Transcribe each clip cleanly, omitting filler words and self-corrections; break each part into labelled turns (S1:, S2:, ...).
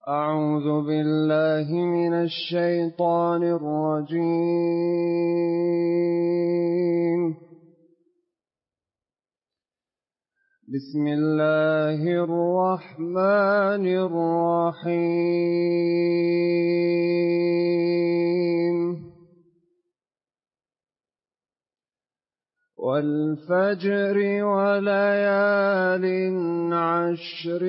S1: أعوذ بالله من الشيطان الرجيم. بسم الله الرحمن الرحيم. والفجر وليال عشر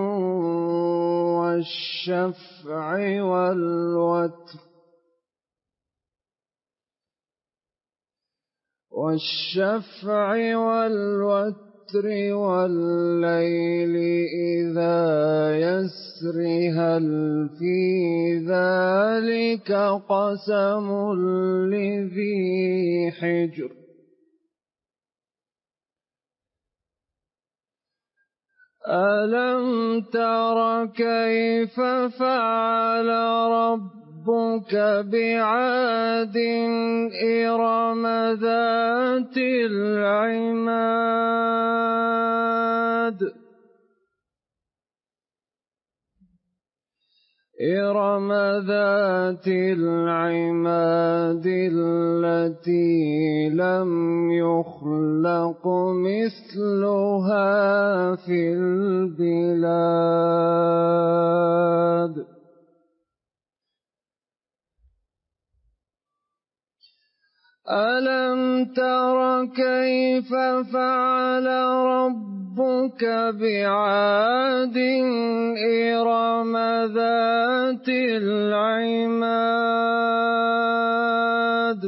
S1: والشفع والوتر والليل إذا يسر هل في ذلك قسم لذي حجر ألم تر كيف فعل ربك بعاد إرم ذات العماد التي لم يخلق مثلها في البلاد ألم تر كيف فعل ربك بعاد إرم ذات العماد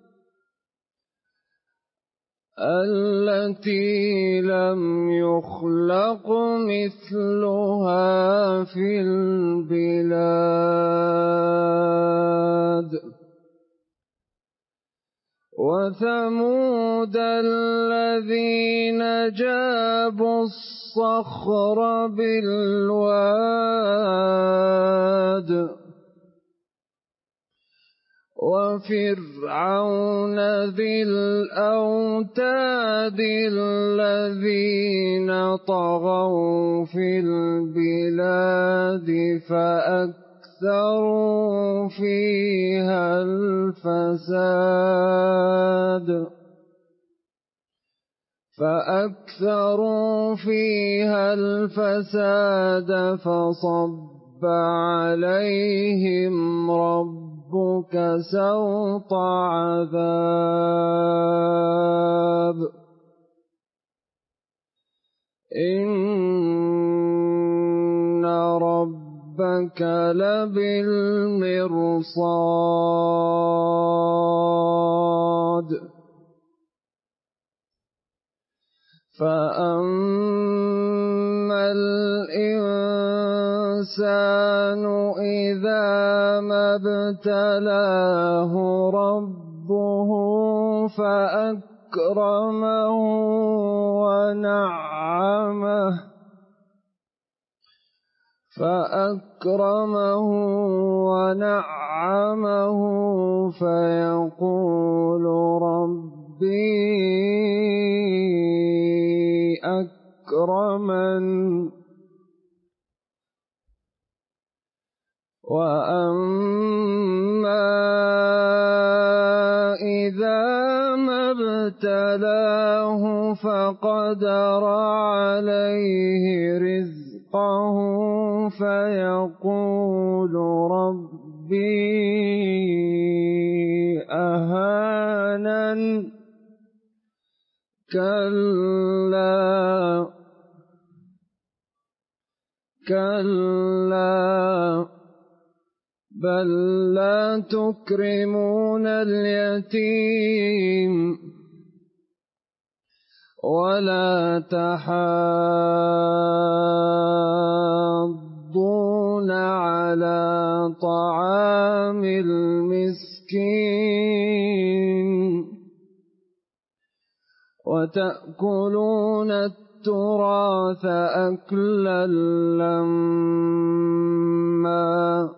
S1: التي لم يخلق مثلها في البلاد وثمود الذين جابوا الصخر بالواد وفرعون ذي الأوتاد الذين طغوا في البلاد فأكثروا فيها الفساد فصب عليهم ربك سوط عذاب إن ربك لبالمرصاد فأما الإنسان إذا ما ابتلاه ربه فأكرمه ونعمه فيقول ربي أكرمن وأما إذا ما ابتلاه فقدر عليه رزقه فيقول ربي أهانن كلا بل لا تكرمون اليتيم ولا تحاضون على طعام المسكين وتأكلون التراث أكلا لما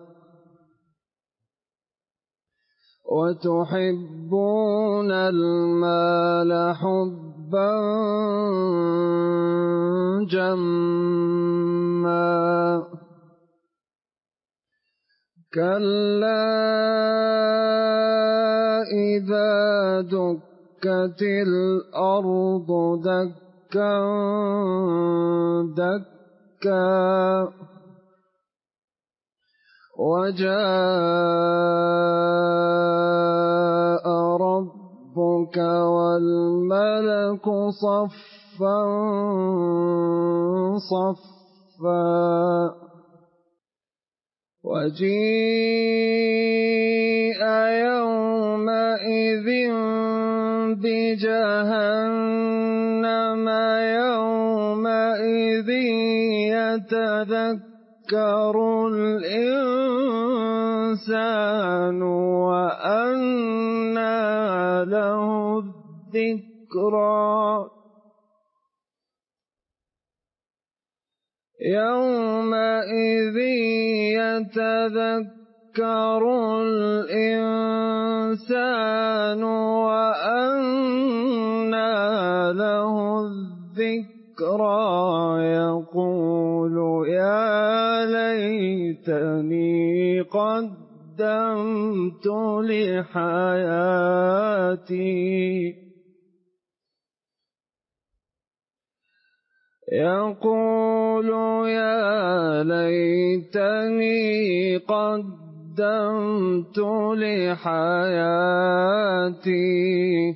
S1: وتحبون المال حبا جما كلا إذا دكت الأرض دكا دكا وجاء ربك والملك صفا صفا وجيء يومئذ بجهنم يومئذ يتذكر الإنسان وأنى له الذكرى يومئذ يتذكر الإنسان وأنى له الذكرى يقول يا ليتني قدمت لحياتي يقول يا ليتني قدمت لحياتي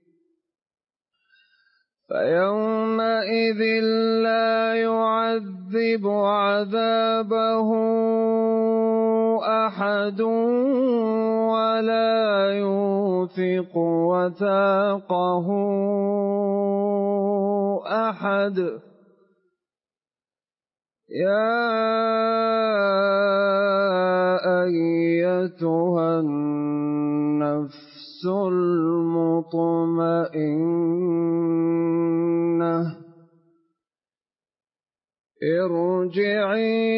S1: فيومئذ لا يعذب عذابه أحد ولا يوثق وثاقه أحد يا أيتها النفس المطمئنة ارجعي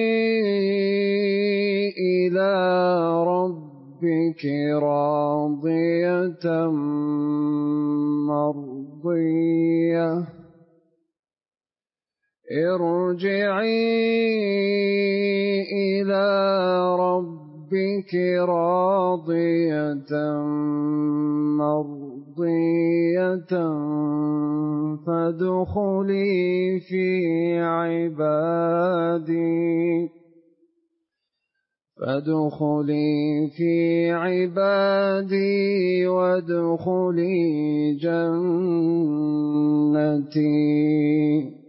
S1: إلى ربك راضية مرضية ارجعي إلى ربك راضية مرضية فادخلي في عبادي وادخلي جنتي.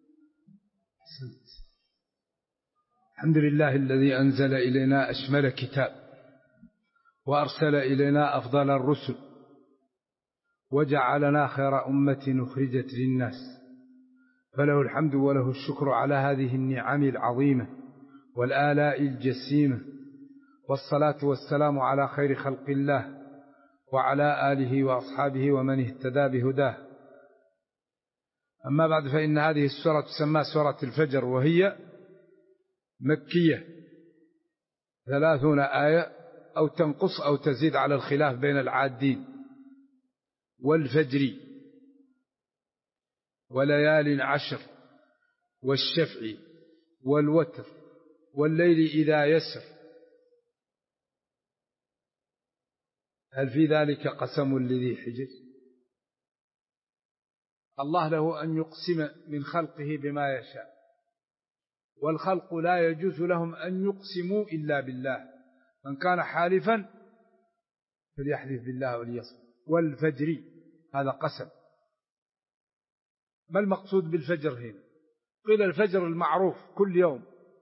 S2: الحمد لله الذي أنزل إلينا أشمل كتاب وأرسل إلينا أفضل الرسل وجعلنا خير أمة أخرجت للناس، فله الحمد وله الشكر على هذه النعم العظيمة والآلاء الجسيمة، والصلاة والسلام على خير خلق الله وعلى آله وأصحابه ومن اهتدى بهداه. أما بعد، فإن هذه السورة تسمى سورة الفجر، وهي مكية 30 آية أو تنقص أو تزيد على الخلاف بين العادين. والفجر وليال عشر والشفع والوتر والليل إذا يسر هل في ذلك قسم لذي حجر؟ الله له أن يقسم من خلقه بما يشاء، والخلق لا يجوز لهم أن يقسموا إلا بالله، من كان حالفا فليحلف بالله وليصمت. والفجر هذا قسم. ما المقصود بالفجر هنا؟ قيل الفجر المعروف كل يوم،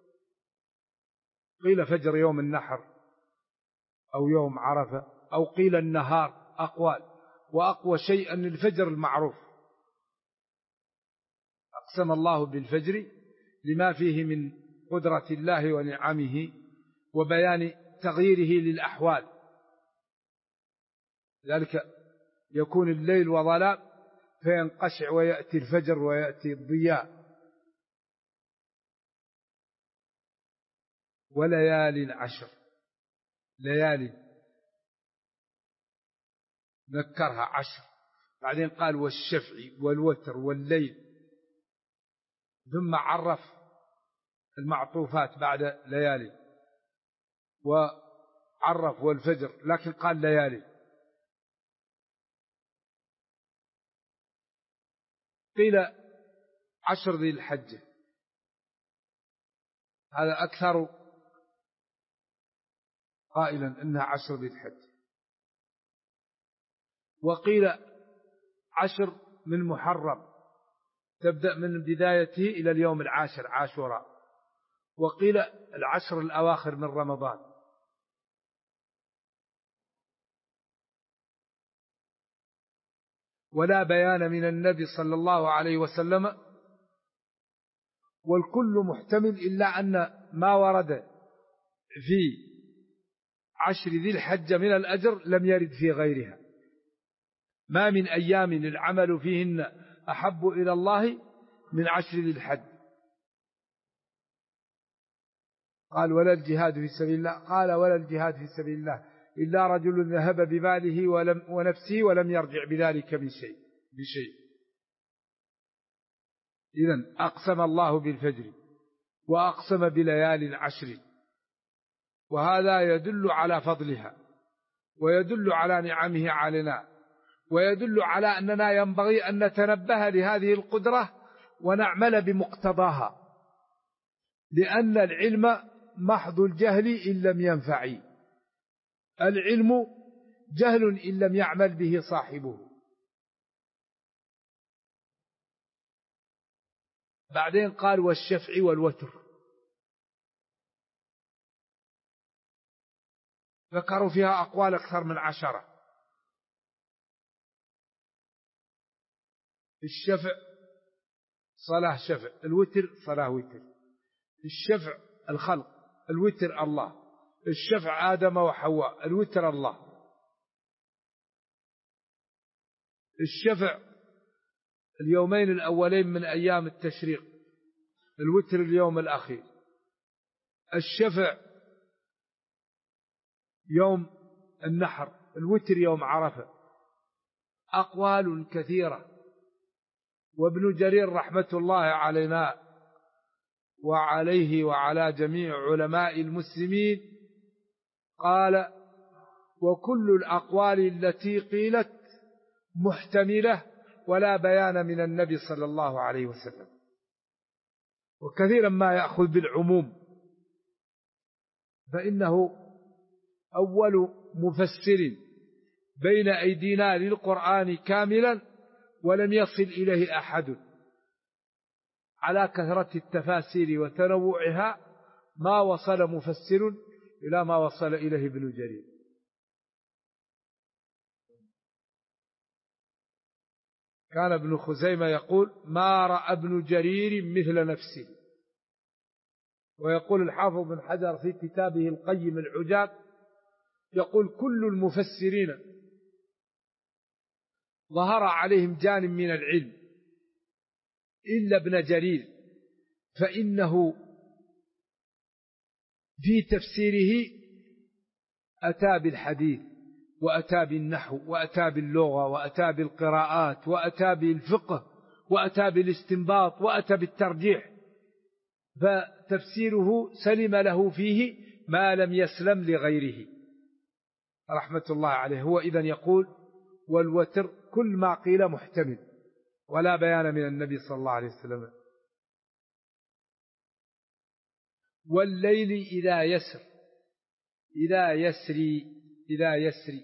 S2: قيل فجر يوم النحر أو يوم عرفة، أو قيل النهار، أقوال، وأقوى شيء أن الفجر المعروف. أقسم الله بالفجر لما فيه من قدرة الله ونعمه وبيان تغييره للأحوال، ذلك يكون الليل وظلام فينقشع ويأتي الفجر ويأتي الضياء. وليال عشر، ليالي ذكرها عشر، بعدين قال والشفع والوتر والليل، ثم عرف المعطوفات بعد ليالي. وعرف والفجر، لكن قال ليالي. قيل 10 ذي الحجة، هذا أكثر قائلا إنها 10 ذي الحجة. وقيل 10 من محرم، تبدأ من بدايته إلى اليوم 10 عاشوراء. وقيل 10 الأواخر من رمضان. ولا بيان من النبي صلى الله عليه وسلم، والكل محتمل، إلا أن ما ورد في 10 ذي الحجة من الأجر لم يرد في غيرها. ما من أيام العمل فيهن أحب إلى الله من 10 ذي الحج. قال ولا الجهاد في سبيل الله، قال ولا الجهاد في سبيل الله إلا رجل ذهب بماله ونفسه ولم يرجع بذلك بشيء. إذن أقسم الله بالفجر وأقسم بليال 10، وهذا يدل على فضلها، ويدل على نعمه علينا، ويدل على أننا ينبغي أن نتنبه لهذه القدرة ونعمل بمقتضاها، لأن العلم محض الجهل إن لم ينفع. العلم جهل إن لم يعمل به صاحبه. بعدين قال والشفع والوتر، ذكروا فيها أقوال أكثر من 10. الشفع صلاة شفع، الوتر صلاة وتر. الشفع الخلق، الوتر الله. الشفع آدم وحواء، الوتر الله. الشفع اليومين الأولين من أيام التشريق، الوتر اليوم الأخير. الشفع يوم النحر، الوتر يوم عرفة. أقوال كثيرة. وابن جرير رحمة الله علينا وعليه وعلى جميع علماء المسلمين قال وكل الأقوال التي قيلت محتملة ولا بيان من النبي صلى الله عليه وسلم. وكثيرا ما يأخذ بالعموم، فإنه أول مفسر بين أيدينا للقرآن كاملا ولم يصل إليه أحد، على كثرة التفاسير وتنوعها ما وصل مفسر إلى ما وصل إليه ابن جرير. كان ابن خزيمة يقول ما رأى ابن جرير مثل نفسه. ويقول الحافظ بن حجر في كتابه القيم العجاب يقول كل المفسرين ظهر عليهم جانب من العلم إلا ابن جرير، فإنه في تفسيره أتى بالحديث وأتى بالنحو وأتى باللغة وأتى بالقراءات وأتى بالفقه وأتى بالاستنباط وأتى بالترجيح، فتفسيره سلم له فيه ما لم يسلم لغيره رحمة الله عليه. هو إذن يقول والوتر كل ما قيل محتمل ولا بيان من النبي صلى الله عليه وسلم. والليل إذا يسر، إذا يسري.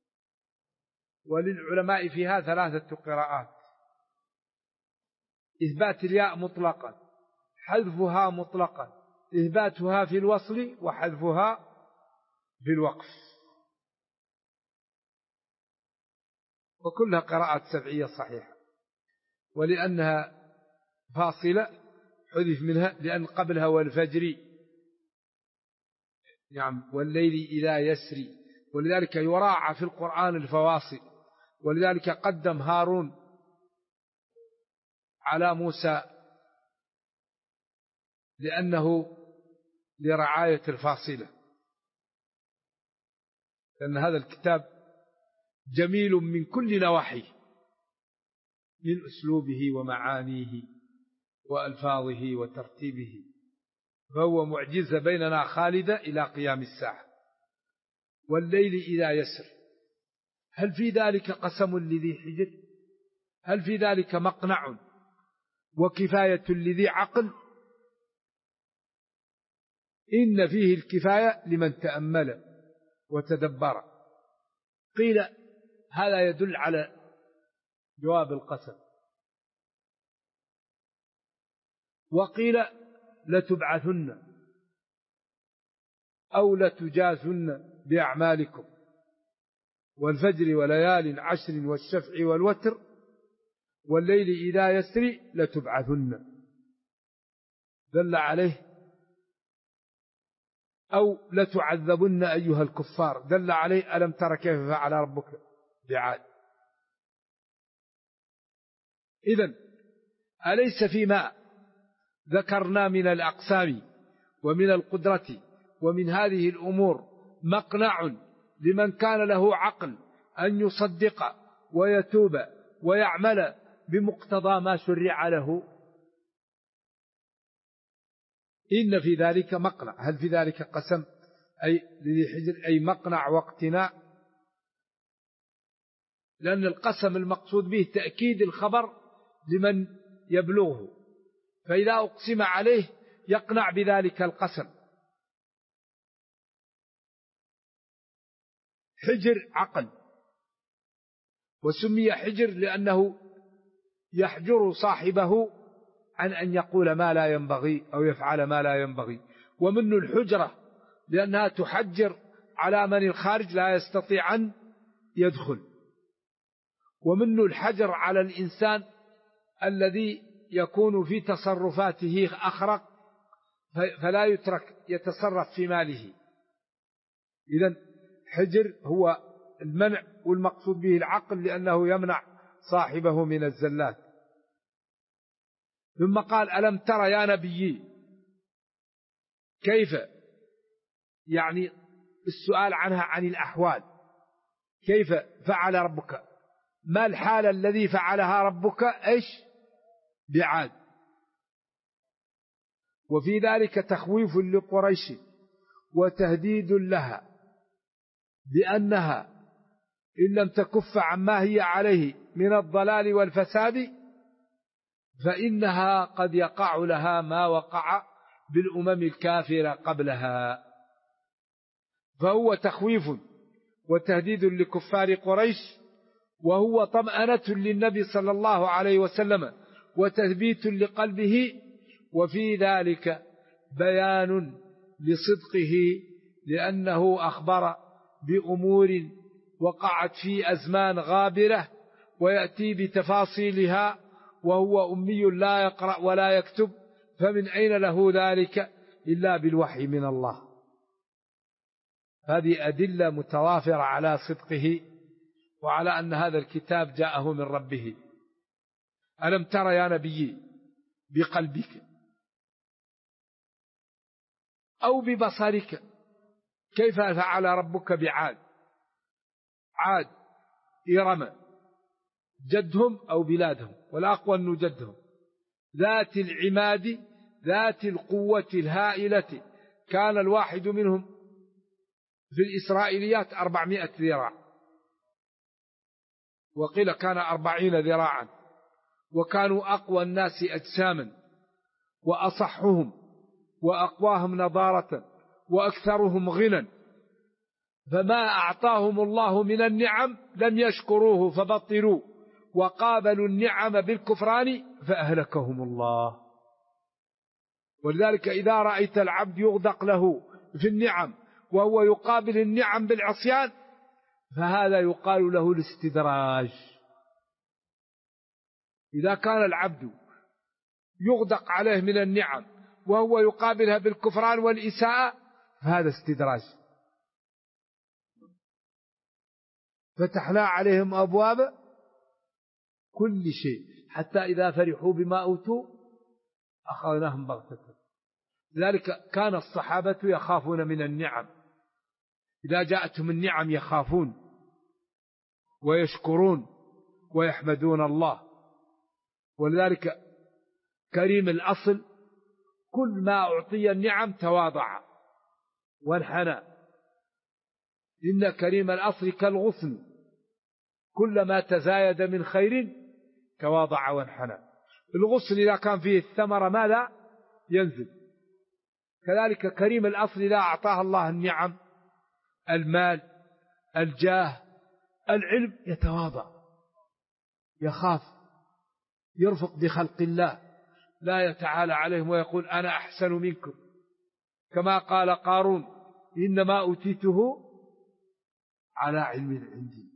S2: وللعلماء فيها 3 قراءات: إثبات الياء مطلقا، حذفها مطلقا، إثباتها في الوصل، وحذفها في الوقف. وكلها قراءات سبعية صحيحة، ولأنها فاصلة حذف منها، لأن قبلها والفجر، نعم، والليل إذا يسري. ولذلك يراعى في القرآن الفواصل، ولذلك قدم هارون على موسى لأنه لرعاية الفاصلة، لأن هذا الكتاب جميل من كل نواحيه، من أسلوبه ومعانيه وألفاظه وترتيبه، فهو معجزة بيننا خالدة إلى قيام الساعة. والليل إذا يسر. هل في ذلك قسم لذي حجر؟ هل في ذلك مقنع وكفاية لذي عقل؟ إن فيه الكفاية لمن تأمل وتدبر. قيل هذا يدل على جواب القسم، وقيل لتبعثن أو لتجازن بأعمالكم، والفجر وليال عشر والشفع والوتر والليل إذا يسري لتبعثن. دل عليه. أو لتعذبن أيها الكفار، دل عليه ألم تر كيف فعل ربك بعاد. إذن أليس فيما ذكرنا من الأقسام ومن القدرة ومن هذه الأمور مقنع لمن كان له عقل أن يصدق ويتوب ويعمل بمقتضى ما شرع له؟ إن في ذلك مقنع. هل في ذلك قسم أي لذي حجر أي مقنع واقتناع؟ لأن القسم المقصود به تأكيد الخبر لمن يبلغه، فإذا أقسم عليه يقنع بذلك القسم. حجر عقل، وسمي حجر لأنه يحجر صاحبه عن أن يقول ما لا ينبغي أو يفعل ما لا ينبغي. ومنه الحجرة لأنها تحجر على من الخارج لا يستطيع أن يدخل. ومنه الحجر على الإنسان الذي يكون في تصرفاته أخرق فلا يترك يتصرف في ماله. إذن حجر هو المنع، والمقصود به العقل لأنه يمنع صاحبه من الزلات. ثم قال ألم ترى يا نبي كيف، يعني السؤال عنها عن الأحوال، كيف فعل ربك، ما الحال الذي فعلها ربك إيش بعاد. وفي ذلك تخويف لقريش وتهديد لها بأنها إن لم تكف عما هي عليه من الضلال والفساد فإنها قد يقع لها ما وقع بالأمم الكافرة قبلها. فهو تخويف وتهديد لكفار قريش، وهو طمأنة للنبي صلى الله عليه وسلم وتثبيت لقلبه، وفي ذلك بيان لصدقه لأنه أخبر بأمور وقعت في أزمان غابرة ويأتي بتفاصيلها، وهو أمي لا يقرأ ولا يكتب، فمن أين له ذلك إلا بالوحي من الله. هذه أدلة متوافرة على صدقه وعلى أن هذا الكتاب جاءه من ربه. ألم تر يا نبي بقلبك أو ببصرك كيف فعل ربك بعاد. عاد إرم جدهم أو بلادهم، والأقوى أنه جدهم، ذات العماد ذات القوة الهائلة، كان الواحد منهم في الإسرائيليات 400 ذراع، وقيل كان 40 ذراعا، وكانوا أقوى الناس أجساما وأصحهم وأقواهم نضارة وأكثرهم غنى، فما أعطاهم الله من النعم لم يشكروه فبطلوا وقابلوا النعم بالكفران فأهلكهم الله. ولذلك إذا رأيت العبد يغدق له في النعم وهو يقابل النعم بالعصيان فهذا يقال له الاستدراج. إذا كان العبد يغدق عليه من النعم وهو يقابلها بالكفران والإساءة فهذا استدراج. فتحنا عليهم أبواب كل شيء حتى إذا فرحوا بما أوتوا أخذناهم بغتة. لذلك كان الصحابة يخافون من النعم، إذا جاءتهم النعم يخافون ويشكرون ويحمدون الله. ولذلك كريم الأصل كل ما أعطي النعم تواضع وانحنى. إن كريم الأصل كالغصن كلما تزايد من خير تواضع وانحنى. الغصن إذا كان فيه الثمرة ماذا ينزل؟ كذلك كريم الأصل إذا أعطاه الله النعم، المال، الجاه، العلم، يتواضع، يخاف، يرفق بخلق الله، لا يتعالى عليهم ويقول أنا أحسن منكم، كما قال قارون إنما أوتيته على علم عندي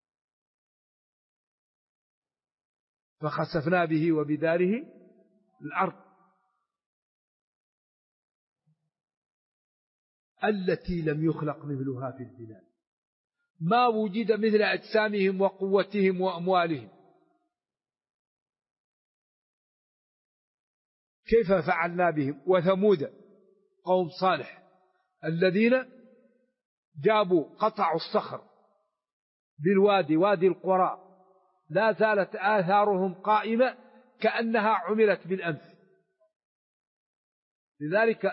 S2: فخسفنا به وبداره الأرض التي لم يخلق مثلها في البلاد، ما وجد مثل أجسامهم وقوتهم وأموالهم. كيف فعلنا بهم؟ وثمود قوم صالح الذين جابوا قطعوا الصخر بالوادي، وادي القرى، لا زالت آثارهم قائمة كأنها عملت بالأمس. لذلك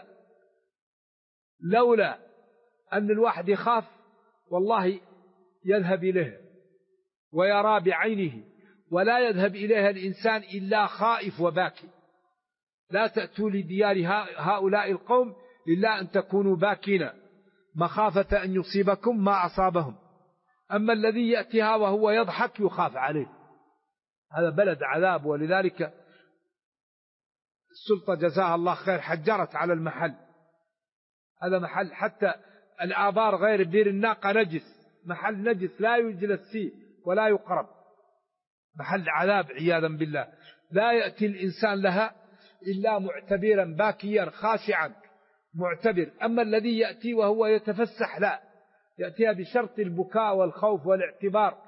S2: لولا أن الواحد يخاف والله يذهب إليه ويرى بعينه، ولا يذهب إليها الإنسان إلا خائف وباكي. لا تأتوا لديار هؤلاء القوم إلا أن تكونوا باكين مخافة أن يصيبكم ما أصابهم. أما الذي يأتيها وهو يضحك يخاف عليه، هذا بلد عذاب. ولذلك السلطة جزاها الله خير حجرت على المحل، هذا محل حتى الآبار غير بير الناقة نجس، محل نجس لا يجلس فيه ولا يقرب، محل عذاب عياذا بالله. لا يأتي الإنسان لها إلا معتبرا باكيا خاشعا معتبر. أما الذي يأتي وهو يتفسح لا، يأتيها بشرط البكاء والخوف والاعتبار.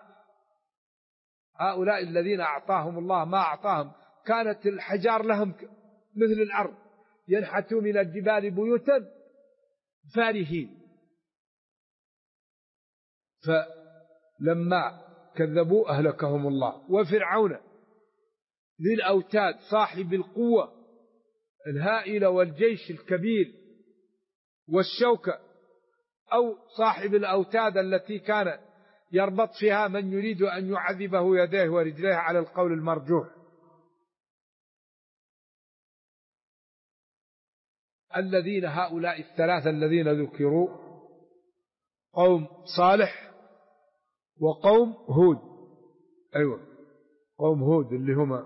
S2: هؤلاء الذين أعطاهم الله ما أعطاهم، كانت الحجار لهم مثل الأرض، ينحتوا من الجبال بيوتا فارهين. فلما كذبوا أهلكهم الله. وفرعون ذي الأوتاد صاحب القوة الهائلة والجيش الكبير والشوكة، أو صاحب الأوتاد التي كان يربط فيها من يريد أن يعذبه يديه ورجليه على القول المرجوح. الذين هؤلاء الثلاثة الذين ذكروا قوم صالح وقوم هود، أيوة قوم هود اللي هما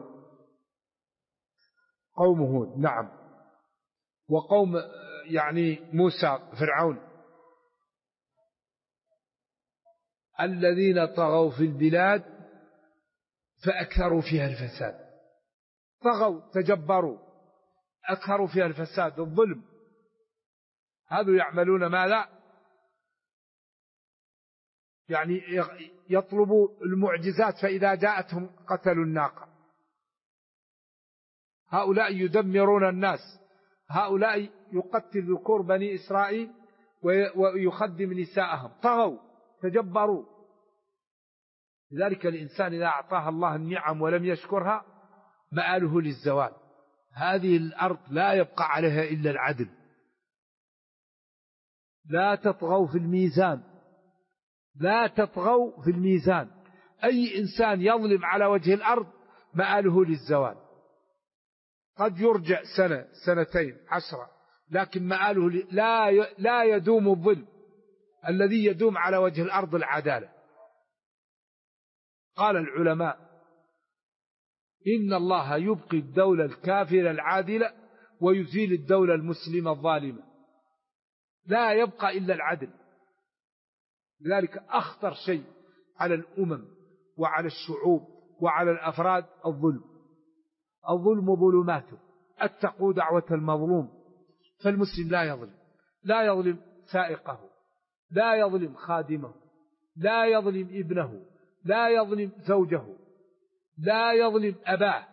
S2: قوم هود نعم، وقوم يعني موسى فرعون، الذين طغوا في البلاد فأكثروا فيها الفساد. طغوا تجبروا أكثروا فيها الفساد الظلم. هذا يعملون ما لا يعني يطلبوا المعجزات، فإذا جاءتهم قتلوا الناقة. هؤلاء يدمرون الناس، هؤلاء يقتل ذكور بني إسرائيل ويخدم نساءهم. طغوا تجبروا. لذلك الإنسان إذا أعطاها الله النعم ولم يشكرها مآله للزوال. هذه الأرض لا يبقى عليها إلا العدل. لا تطغوا في الميزان، لا تطغوا في الميزان. أي إنسان يظلم على وجه الأرض مآله للزوال. قد يرجع سنة سنتين 10، لكن مآله لا يدوم الظلم. الذي يدوم على وجه الأرض العدالة. قال العلماء إن الله يبقي الدولة الكافرة العادلة ويزيل الدولة المسلمة الظالمة. لا يبقى إلا العدل. لذلك أخطر شيء على الأمم وعلى الشعوب وعلى الأفراد الظلم. الظلم ظلماته، اتقوا دعوة المظلوم. فالمسلم لا يظلم، لا يظلم سائقه، لا يظلم خادمه، لا يظلم ابنه، لا يظلم زوجه، لا يظلم أباه،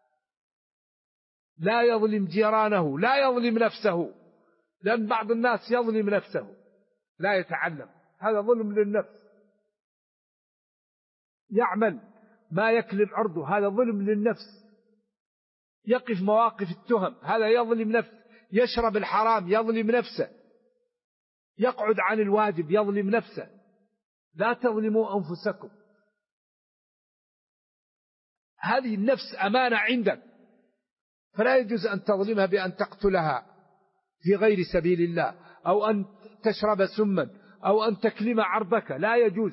S2: لا يظلم جيرانه، لا يظلم نفسه. لأن بعض الناس يظلم نفسه لا يتعلم، هذا ظلم للنفس. يعمل ما يكلم عرضه، هذا ظلم للنفس. يقف مواقف التهم، هذا يظلم نفسه. يشرب الحرام يظلم نفسه.
S3: يقعد عن الواجب، يظلم نفسه. لا تظلموا أنفسكم. هذه النفس أمانة عندك، فلا يجوز أن تظلمها بأن تقتلها في غير سبيل الله، أو أن تشرب سما، أو أن تكلم عرضك، لا يجوز.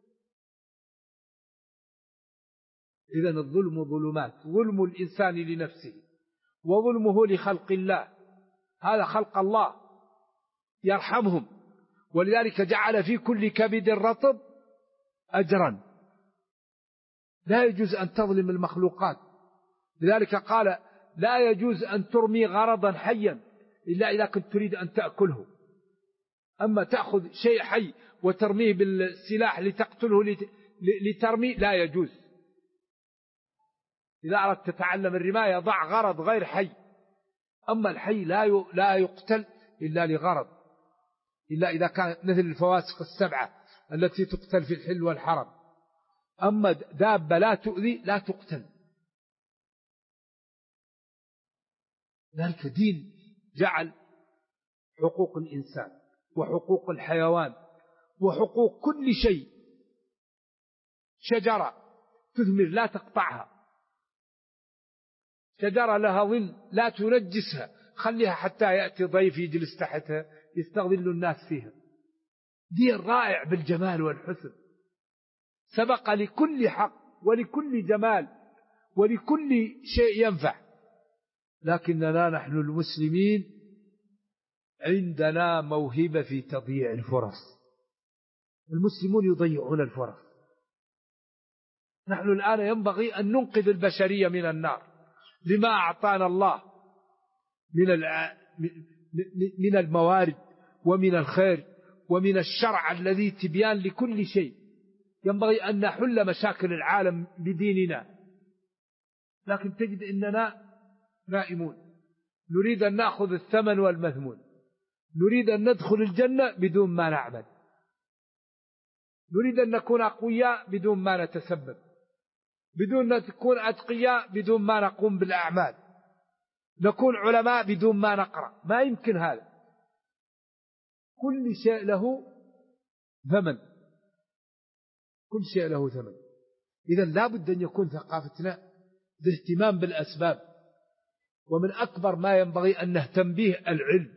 S3: إذن الظلم ظلمات، ظلم الإنسان لنفسه وظلمه لخلق الله، هذا خلق الله يرحمهم، ولذلك جعل في كل كبد رطب أجرا. لا يجوز أن تظلم المخلوقات، لذلك قال لا يجوز أن ترمي غرضا حيا إلا إذا كنت تريد أن تأكله. أما تأخذ شيء حي وترميه بالسلاح لتقتله لترميه، لا يجوز. إذا أردت تتعلم الرماية ضع غرض غير حي. أما الحي لا يقتل إلا لغرض، إلا إذا كانت مثل الفواسق السبعة التي تقتل في الحل والحرم. أما دابة لا تؤذي لا تقتل. ذلك دين جعل حقوق الإنسان وحقوق الحيوان وحقوق كل شيء. شجرة تثمر لا تقطعها، شجرة لها ظل لا تنجسها، خليها حتى يأتي ضيف يجلس تحتها يستظل الناس فيها. دين رائع بالجمال والحسن، سبق لكل حق ولكل جمال ولكل شيء ينفع. لكننا نحن المسلمين عندنا موهبة في تضييع الفرص. المسلمون يضيعون الفرص. نحن الآن ينبغي أن ننقذ البشرية من النار لما أعطانا الله من الموارد ومن الخير ومن الشرع الذي تبيان لكل شيء. ينبغي أن نحل مشاكل العالم بديننا، لكن تجد أننا نائمون. نريد أن نأخذ الثمن والمثمون، نريد أن ندخل الجنة بدون ما نعمل، نريد أن نكون أقوياء بدون ما نتسبب، بدون أن نكون أتقياء بدون ما نقوم بالأعمال، نكون علماء بدون ما نقرأ. ما يمكن هذا. كل شيء له ثمن، كل شيء له ثمن. إذن لا بد أن يكون ثقافتنا باهتمام بالأسباب. ومن أكبر ما ينبغي أن نهتم به العلم.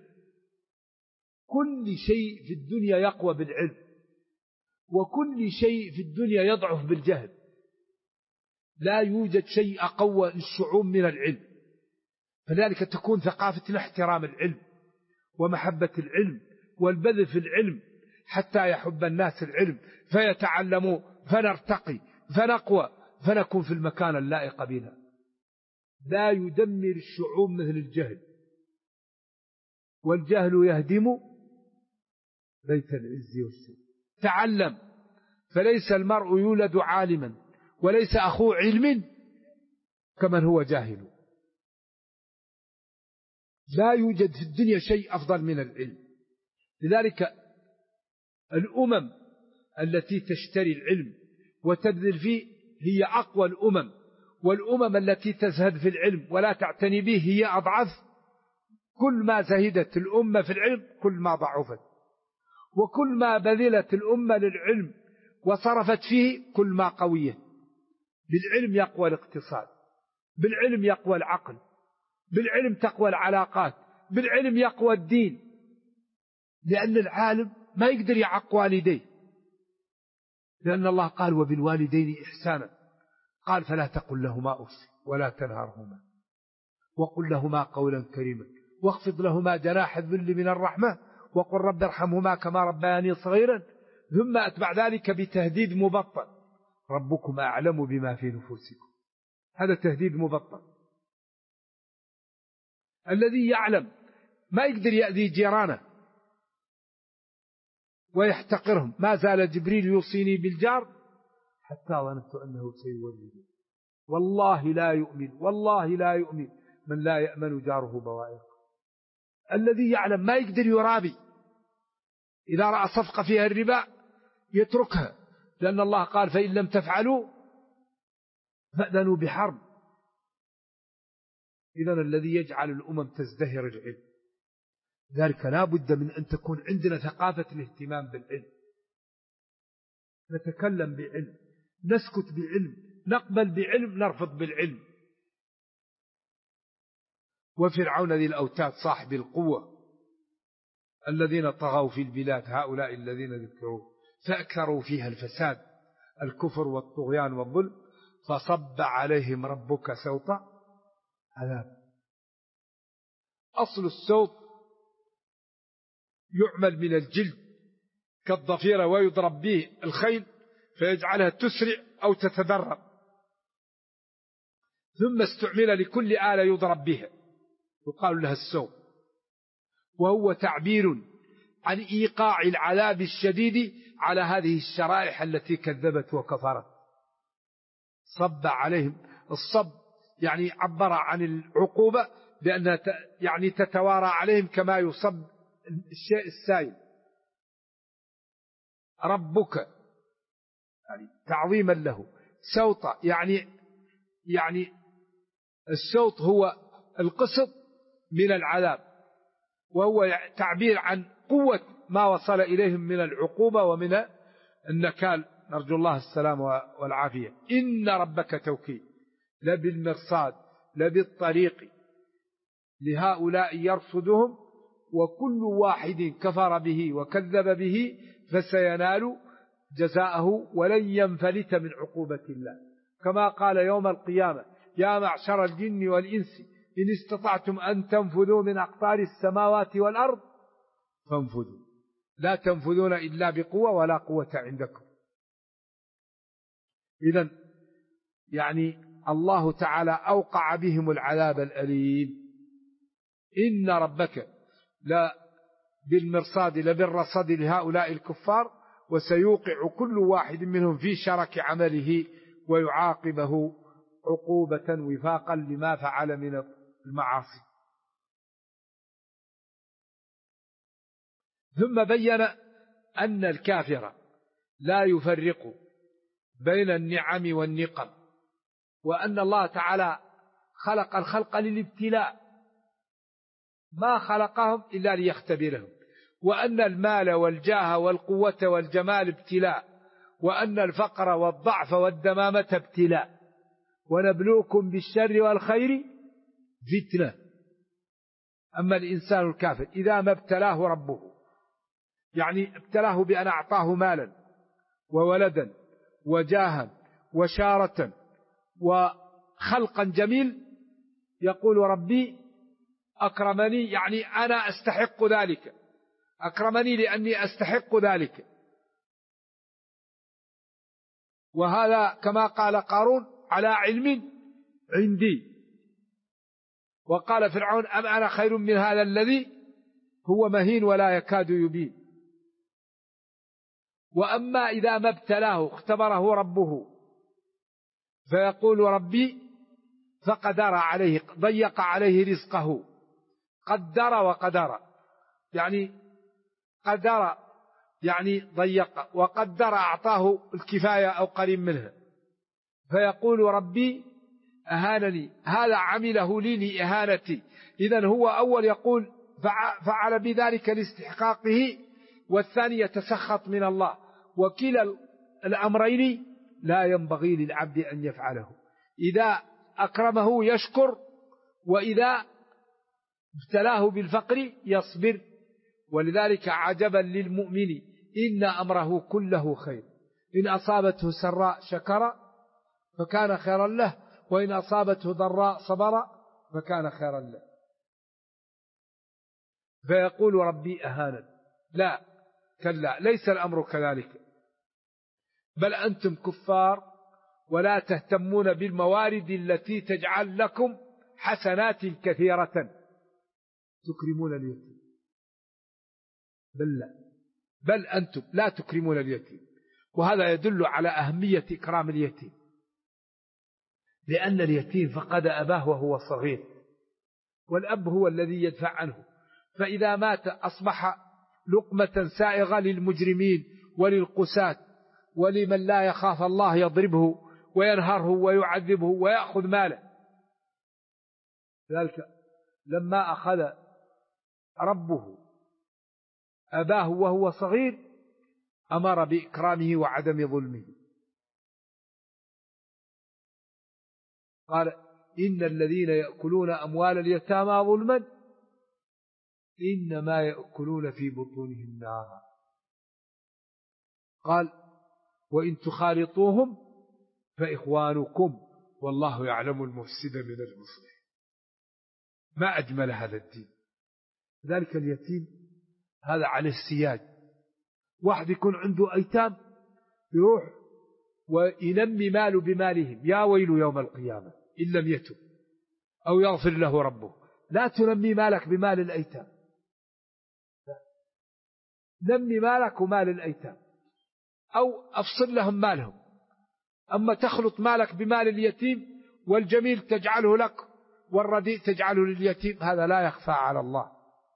S3: كل شيء في الدنيا يقوى بالعلم، وكل شيء في الدنيا يضعف بالجهل. لا يوجد شيء أقوى للشعوب من العلم. فلذلك تكون ثقافتنا احترام العلم ومحبة العلم والبذل في العلم، حتى يحب الناس العلم فيتعلموا فنرتقي فنقوى فنكون في المكان اللائق بنا. لا يدمر الشعوب مثل الجهل، والجهل يهدم بيت العز والسلم. تعلم، فليس المرء يولد عالما وليس أخوه علم كمن هو جاهل. لا يوجد في الدنيا شيء أفضل من العلم. لذلك الأمم التي تشتري العلم وتبذل فيه هي أقوى الأمم، والأمم التي تزهد في العلم ولا تعتني به هي أضعف. كل ما زهدت الأمة في العلم كل ما ضعفت، وكل ما بذلت الأمة للعلم وصرفت فيه كل ما قويت. بالعلم يقوى الاقتصاد، بالعلم يقوى العقل، بالعلم تقوى العلاقات، بالعلم يقوى الدين. لأن العالم ما يقدر يعق والديه، لأن الله قال وبالوالدين إحسانا. قال فلا تقل لهما أف ولا تنهرهما وقل لهما قولا كريما واخفض لهما جناح الذل من الرحمة وقل رب ارحمهما كما ربياني صغيرا. ثم أتبع ذلك بتهديد مبطن: ربكم أعلم بما في نفوسكم. هذا تهديد مبطن. الذي يعلم ما يقدر يأذي جيرانه ويحتقرهم. ما زال جبريل يوصيني بالجار حتى ظننت أنه سيولد. والله لا يؤمن، والله لا يؤمن من لا يأمن جاره بوائقه. الذي يعلم ما يقدر يرابي. إذا رأى صفقة فيها الربا يتركها، لأن الله قال فإن لم تفعلوا فأذنوا بحرب. إذن الذي يجعل الأمم تزدهر العلم. ذلك لا بد من أن تكون عندنا ثقافة الاهتمام بالعلم، نتكلم بعلم، نسكت بعلم، نقبل بعلم، نرفض بالعلم. وفرعون ذي الأوتاد صاحب القوة الذين طغوا في البلاد، هؤلاء الذين ذكروا فأكثروا فيها الفساد، الكفر والطغيان والظلم، فصب عليهم ربك سوط عذاب. أصل السوط يعمل من الجلد كالضفيرة ويضرب به الخيل فيجعلها تسرع أو تتدرب، ثم استعمل لكل آلة يضرب بها يقال لها السوط، وهو تعبير عن إيقاع العذاب الشديد على هذه الشرائح التي كذبت وكفرت. صب عليهم، الصب يعني عبر عن العقوبة بأنها يعني تتوارى عليهم كما يصب الشيء السائل. ربك يعني تعظيما له، سوط يعني السوط هو القسط من العذاب، وهو تعبير عن قوة ما وصل إليهم من العقوبة ومن النكال، نرجو الله السلام والعافية. إن ربك توكيد لبالمرصاد لبالطريق لهؤلاء يرصدهم، وكل واحد كفر به وكذب به فسينال جزاءه ولن ينفلت من عقوبة الله، كما قال يوم القيامة: يا معشر الجن والإنس إن استطعتم أن تنفذوا من أقطار السماوات والأرض فانفذوا، لا تنفذون إلا بقوة ولا قوة عندكم. إذن يعني الله تعالى أوقع بهم العذاب الأليم. إن ربك لا بالمرصاد لبالرصد لهؤلاء الكفار، وسيوقع كل واحد منهم في شرك عمله ويعاقبه عقوبة وفاقا لما فعل من المعاصي. ثم بين أن الكافر لا يفرق بين النعم والنقم، وأن الله تعالى خلق الخلق للابتلاء، ما خلقهم إلا ليختبرهم، وأن المال والجاه والقوة والجمال ابتلاء، وأن الفقر والضعف والدمامة ابتلاء، ونبلوكم بالشر والخير فتنة. أما الإنسان الكافر إذا ما ابتلاه ربه، يعني ابتلاه بأن أعطاه مالا وولدا وجاها وشارة وخلقا جميل، يقول ربي أكرمني، يعني أنا أستحق ذلك، أكرمني لأني أستحق ذلك. وهذا كما قال قارون: على علم عندي. وقال فرعون: أم أنا خير من هذا الذي هو مهين ولا يكاد يبين. وأما إذا ما ابتلاه اختبره ربه فيقول ربي فقدر عليه، ضيق عليه رزقه، قدر وقدر، يعني قدر يعني ضيق، وقدر أعطاه الكفاية أو قريب منها، فيقول ربي أهانني، هذا عمله لي لإهانتي. إذن هو أول يقول فعل بذلك لاستحقاقه، والثاني يتسخط من الله، وكلا الأمرين لا ينبغي للعبد أن يفعله. إذا أكرمه يشكر، وإذا ابتلاه بالفقر يصبر. ولذلك عجبا للمؤمن إن أمره كله خير، إن أصابته سراء شكر فكان خيرا له، وإن أصابته ضراء صبر فكان خيرا له. فيقول ربي أهانا، لا، كلا، ليس الأمر كذلك، بل أنتم كفار ولا تهتمون بالموارد التي تجعل لكم حسنات كثيرة تكرمون اليتيم. بل أنتم لا تكرمون اليتيم. وهذا يدل على أهمية إكرام اليتيم، لأن اليتيم فقد أباه وهو صغير، والأب هو الذي يدفع عنه، فإذا مات أصبح لقمة سائغة للمجرمين وللقساة ولمن لا يخاف الله يضربه وينهره ويعذبه ويأخذ ماله. ذلك لما أخذ ربه أباه وهو صغير أمر بإكرامه وعدم ظلمه. قال إن الذين يأكلون أموال اليتامى ظلما إنما يأكلون في بطونهم نارا. قال وإن تخالطوهم فإخوانكم والله يعلم المفسد من المصلح. ما أجمل هذا الدين. ذلك اليتيم هذا عليه السياج. واحد يكون عنده أيتام يروح وينمي ماله بمالهم، يا ويل يوم القيامة إن لم يتب أو يغفر له ربه. لا تنمي مالك بمال الأيتام، نمي مالك ومال الأيتام أو أفصل لهم مالهم. أما تخلط مالك بمال اليتيم والجميل تجعله لك والرديء تجعله لليتيم، هذا لا يخفى على الله.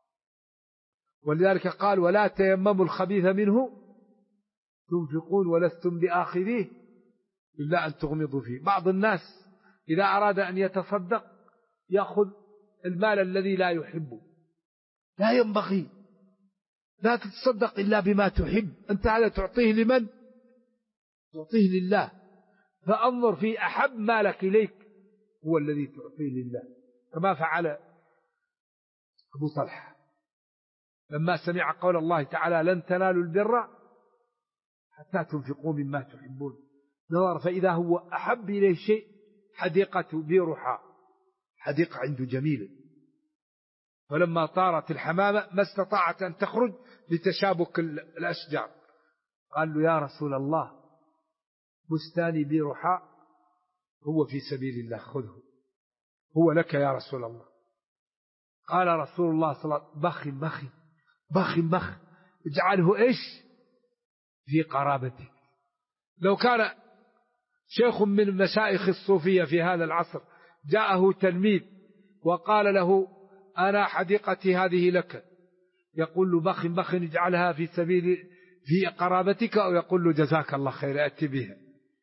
S3: ولذلك قال ولا تيمموا الخبيث منه تنفقون ولستم بآخذيه إلا أن تغمضوا فيه. بعض الناس إذا أراد أن يتصدق يأخذ المال الذي لا يحبه. لا ينبغي، لا تتصدق إلا بما تحب. أنت هذا تعطيه لمن؟ تعطيه لله. فأنظر في أحب مالك إليك هو الذي تعطيه لله، كما فعل أبو طلحة لما سمع قول الله تعالى لن تنالوا البر حتى تنفقوا مما تحبون. نظر فإذا هو أحب إليه شيء حديقة بيرحاء، حديقة عنده جميلة، فلما طارت الحمامة ما استطاعت أن تخرج لتشابك الأشجار. قال له يا رسول الله بستاني بيرحاء هو في سبيل الله، خذه هو لك يا رسول الله. قال رسول الله صلى الله عليه وسلم بخ بخ بخ بخ اجعله إيش في قرابتك. لو كان شيخ من مشايخ الصوفية في هذا العصر جاءه تلميذ وقال له أنا حديقتي هذه لك، يقول له بخ بخ اجعلها في سبيل في قرابتك، أو يقول له جزاك الله خير أتي بها.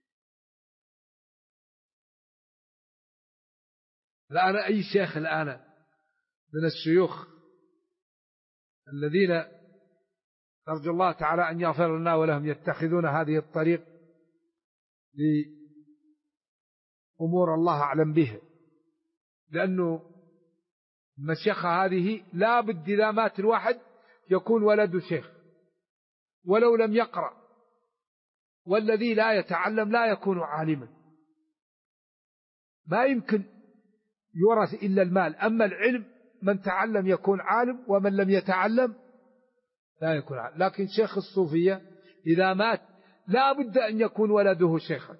S3: الآن أي شيخ الآن من الشيوخ الذين نرجو الله تعالى أن يغفر لنا ولهم يتخذون هذه الطريق لأمور الله أعلم بها، لأنه المشيخة هذه لا بد إذا مات الواحد يكون ولد شيخ ولو لم يقرأ، والذي لا يتعلم لا يكون عالما. ما يمكن يورث إلا المال، أما العلم من تعلم يكون عالم ومن لم يتعلم لا يكون عالم. لكن شيخ الصوفية إذا مات لا بد أن يكون ولده شيخا،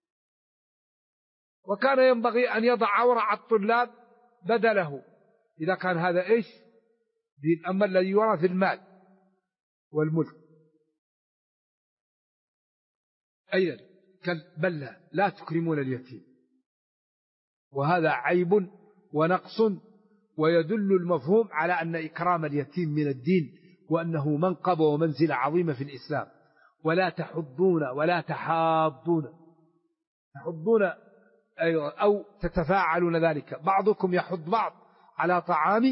S3: وكان ينبغي أن يضع عورة الطلاب بدله إذا كان هذا إيش دين. أما الذي يورث المال والملك أيضا بل لا تكرمون اليتيم، وهذا عيب ونقص، ويدل المفهوم على أن إكرام اليتيم من الدين، وأنه منقبة ومنزلة عظيمة في الإسلام. ولا تحضون ولا تحاضون، تحضون أو تتفاعلون ذلك، بعضكم يحض بعض على طعام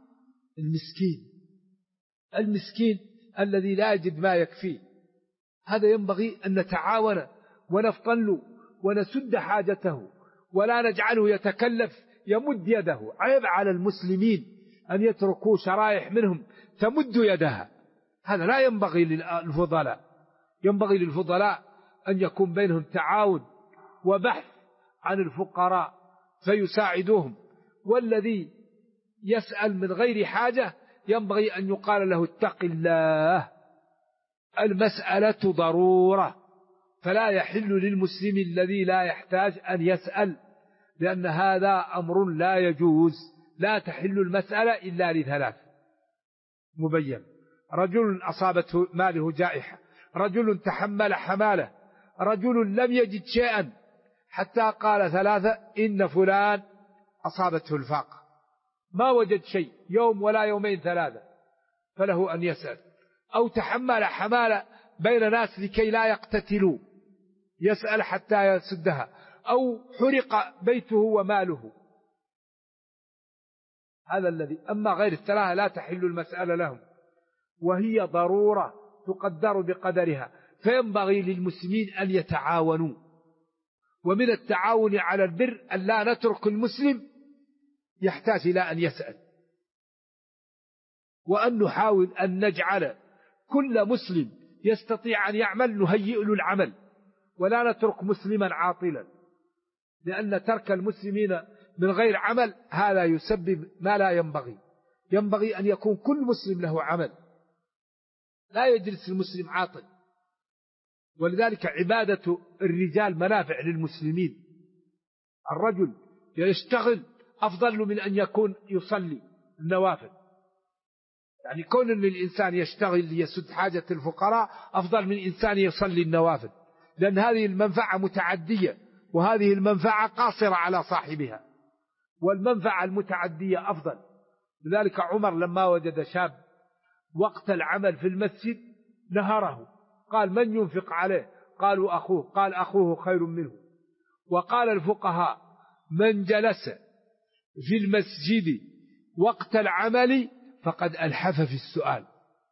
S3: المسكين الذي لا يجد ما يكفيه. هذا ينبغي أن نتعاون ونفطن ونسد حاجته، ولا نجعله يتكلف يمد يده. عيب على المسلمين أن يتركوا شرائح منهم تمد يدها، هذا لا ينبغي للفضلاء. ينبغي للفضلاء أن يكون بينهم تعاون وبحث عن الفقراء فيساعدوهم، والذي يسأل من غير حاجة ينبغي أن يقال له اتق الله. المسألة ضرورة، فلا يحل للمسلم الذي لا يحتاج أن يسأل، لأن هذا أمر لا يجوز. لا تحل المسألة إلا لثلاث مبين: رجل أصابته ماله جائحة، رجل تحمل حمالة، رجل لم يجد شيئا حتى قال ثلاثة إن فلان أصابته الفاقة، ما وجد شيء يوم ولا يومين ثلاثة، فله أن يسأل. أو تحمل حمالة بين ناس لكي لا يقتتلوا، يسأل حتى يسدها. أو حرق بيته وماله، هذا الذي. أما غير الثلاثة لا تحل المسألة لهم. وهي ضرورة تقدر بقدرها، فينبغي للمسلمين أن يتعاونوا. ومن التعاون على البر أن لا نترك المسلم يحتاج إلى أن يسأل، وأن نحاول أن نجعل كل مسلم يستطيع أن يعمل نهيئ له العمل، ولا نترك مسلما عاطلا، لأن ترك المسلمين من غير عمل هذا يسبب ما لا ينبغي. ينبغي أن يكون كل مسلم له عمل، لا يجلس المسلم عاطل. ولذلك عبادة الرجال منافع للمسلمين. الرجل يشتغل أفضل من أن يكون يصلي النوافل، يعني كون أن الإنسان يشتغل ليسد حاجة الفقراء أفضل من إنسان يصلي النوافل، لأن هذه المنفعة متعدية، وهذه المنفعة قاصرة على صاحبها، والمنفعة المتعدية أفضل. لذلك عمر لما وجد شاب وقت العمل في المسجد نهره، قال من ينفق عليه؟ قالوا أخوه، قال أخوه خير منه. وقال الفقهاء من جلس في المسجد وقت العمل فقد ألحف في السؤال.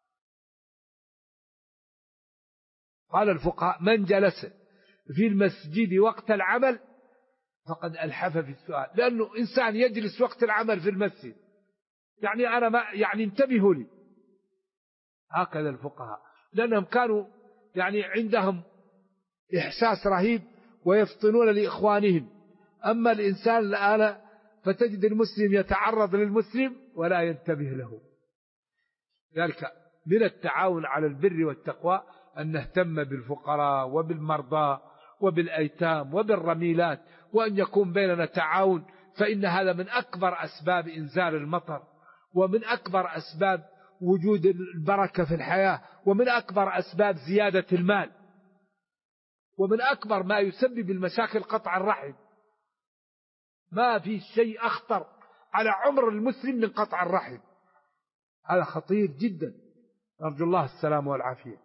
S3: قال الفقهاء من جلس في المسجد وقت العمل فقد ألحف في السؤال، لأنه إنسان يجلس وقت العمل في المسجد يعني أنا ما يعني انتبهوا لي. هكذا الفقهاء، لأنهم كانوا يعني عندهم إحساس رهيب ويفطنون لإخوانهم. أما الإنسان الآن فتجد المسلم يتعرض للمسلم ولا ينتبه له. ذلك من التعاون على البر والتقوى أن نهتم بالفقراء وبالمرضى وبالأيتام وبالرميلات، وأن يكون بيننا تعاون، فإن هذا من أكبر أسباب إنزال المطر، ومن أكبر أسباب وجود البركة في الحياة، ومن أكبر أسباب زيادة المال، ومن أكبر ما يسبب المشاكل قطع الرحم. ما في شيء أخطر على عمر المسلم من قطع الرحم، هذا خطير جدا، نرجو الله السلام والعافية.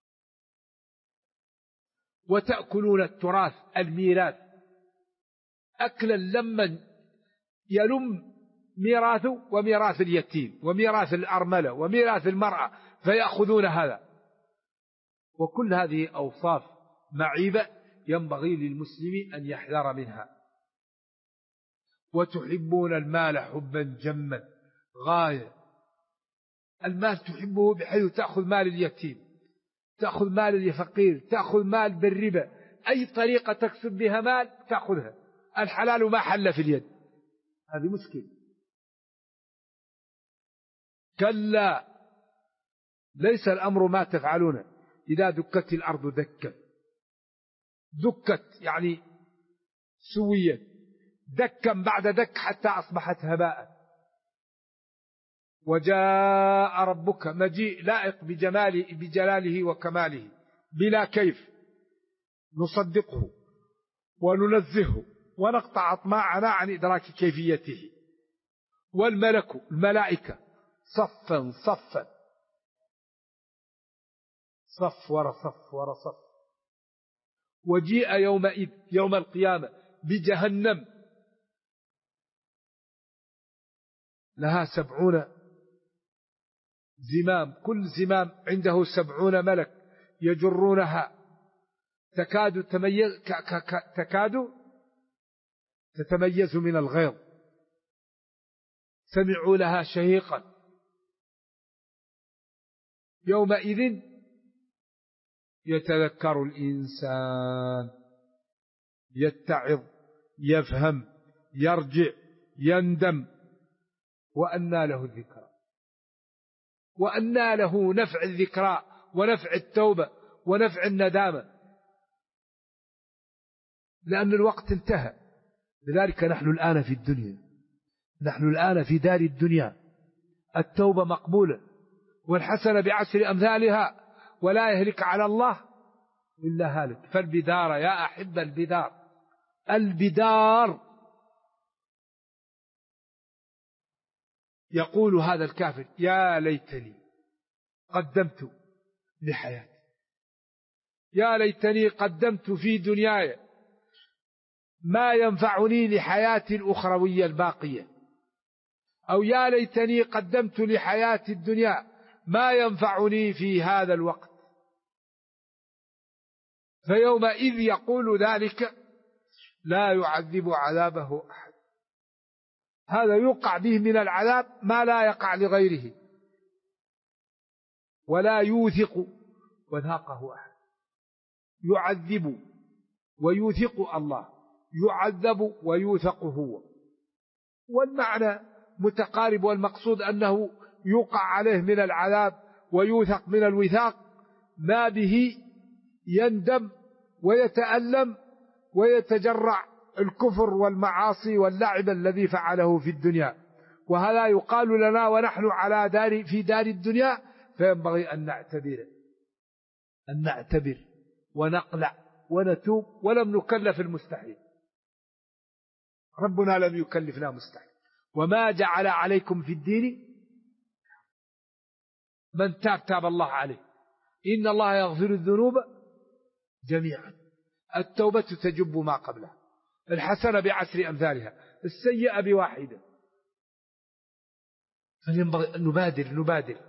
S3: وتأكلون التراث الميراث أكلا لما يلم ميراثه وميراث اليتيم وميراث الأرملة وميراث المرأة فيأخذون هذا. وكل هذه أوصاف معيبة ينبغي للمسلم أن يحذر منها. وتحبون المال حبا جما غاية، المال تحبه بحيث تأخذ مال اليتيم، تأخذ مال الفقير، تأخذ مال بالربا، أي طريقة تكسب بها مال تأخذها. الحلال ما حل في اليد، هذه مشكلة. كلا ليس الأمر ما تفعلون إذا دكت الأرض دكا، دكت يعني سويا، دكا بعد دك حتى أصبحت هباء. وجاء ربك مجيء لائق بجلاله وكماله بلا كيف، نصدقه وننزهه ونقطع أطماعنا عن إدراك كيفيته. الملائكة صفا صفا، صف ورا صف ورا صف. وجيء يومئذ يوم القيامة بجهنم لها 70 زمام، كل زمام عنده 70 ملك يجرونها، تكاد تتميز من الغيظ، سمعوا لها شهيقا. يومئذ يتذكر الإنسان، يتعظ، يفهم، يرجع، يندم، وأنى له الذكرى، وأنى له نفع الذكرى ونفع التوبة ونفع الندامة، لأن الوقت انتهى. لذلك نحن الآن في الدنيا، نحن الآن في دار الدنيا، التوبة مقبولة والحسنة بعشر أمثالها، ولا يهلك على الله إلا هالك. فالبدار يا أحب البدار، البدار. يقول هذا الكافر يا ليتني قدمت لحياتي، يا ليتني قدمت في دنياي ما ينفعني لحياتي الأخروية الباقية، أو يا ليتني قدمت لحياتي الدنيا ما ينفعني في هذا الوقت. فيومئذ يقول ذلك لا يعذب عذابه أحد. هذا يوقع به من العذاب ما لا يقع لغيره، ولا يوثق وثاقه أحد. يعذب ويوثق الله، يعذب ويوثق هو، والمعنى متقارب، والمقصود أنه يوقع عليه من العذاب ويوثق من الوثاق ما به يندم ويتألم ويتجرع الكفر والمعاصي واللعب الذي فعله في الدنيا. وهذا يقال لنا ونحن في دار الدنيا، فينبغي أن نعتبر ونقلع ونتوب، ولم نكلف المستحيل. ربنا لم يكلفنا مستحيل. وما جعل عليكم في الدين، من تاب الله عليه. إن الله يغفر الذنوب جميعا. التوبة تجب ما قبلها، الحسنة بعشر أمثالها، السيئة بواحدة. فينبغي أن نبادر.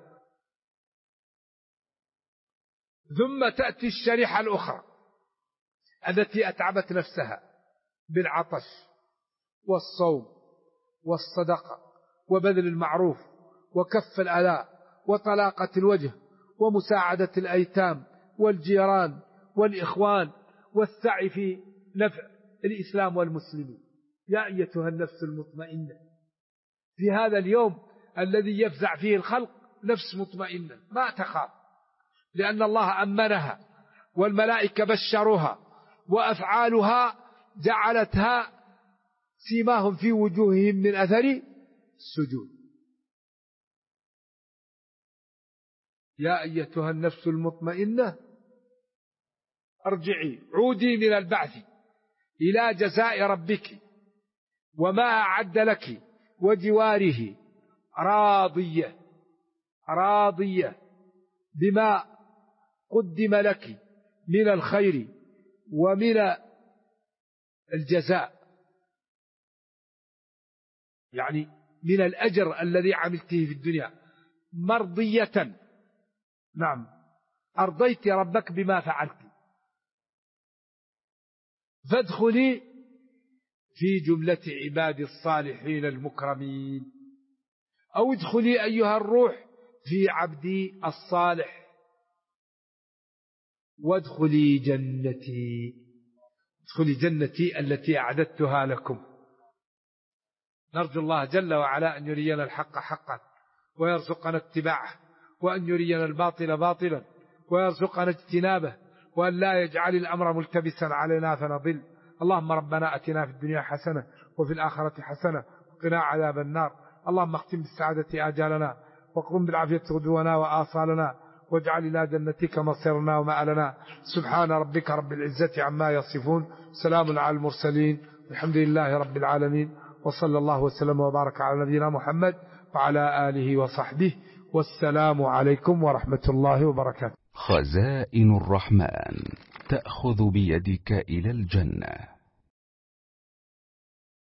S3: ثم تأتي الشريحة الأخرى التي أتعبت نفسها بالعطش والصوم والصدقة وبذل المعروف وكف الأذى وطلاقة الوجه ومساعدة الأيتام والجيران والإخوان والسعي في نفع الإسلام والمسلمين. يا أيتها النفس المطمئنة، في هذا اليوم الذي يفزع فيه الخلق، نفس مطمئنة ما تخاف، لأن الله أمنها والملائكة بشروها، وأفعالها جعلتها سيماهم في وجوههم من أثر السجود. يا أيتها النفس المطمئنة ارجعي، عودي من البعث إلى جزاء ربك وما أعد لك وجواره، راضية بما قدم لك من الخير ومن الجزاء، يعني من الأجر الذي عملته في الدنيا، مرضية. نعم، أرضيت ربك بما فعلت. فادخلي في جملة عباد الصالحين المكرمين، أو ادخلي أيها الروح في عبدي الصالح، وادخلي جنتي، ادخلي جنتي التي أعددتها لكم. نرجو الله جل وعلا أن يرينا الحق حقا ويرزقنا اتباعه، وأن يرينا الباطل باطلا ويرزقنا اجتنابه، وأن لا يجعل الأمر ملتبسا علينا فنضل. اللهم ربنا أتنا في الدنيا حسنة وفي الآخرة حسنة وقنا عذاب النار. اللهم اختم بالسعادة آجالنا، وقم بالعافية غدونا وآصالنا، واجعل إلى جنتك مصيرنا ومآلنا. سبحان ربك رب العزة عما يصفون، سلام على المرسلين، الحمد لله رب العالمين، وصلى الله وسلم وبارك على نبينا محمد وعلى آله وصحبه، والسلام عليكم ورحمة الله وبركاته.
S4: خزائن الرحمن تأخذ بيدك إلى الجنة.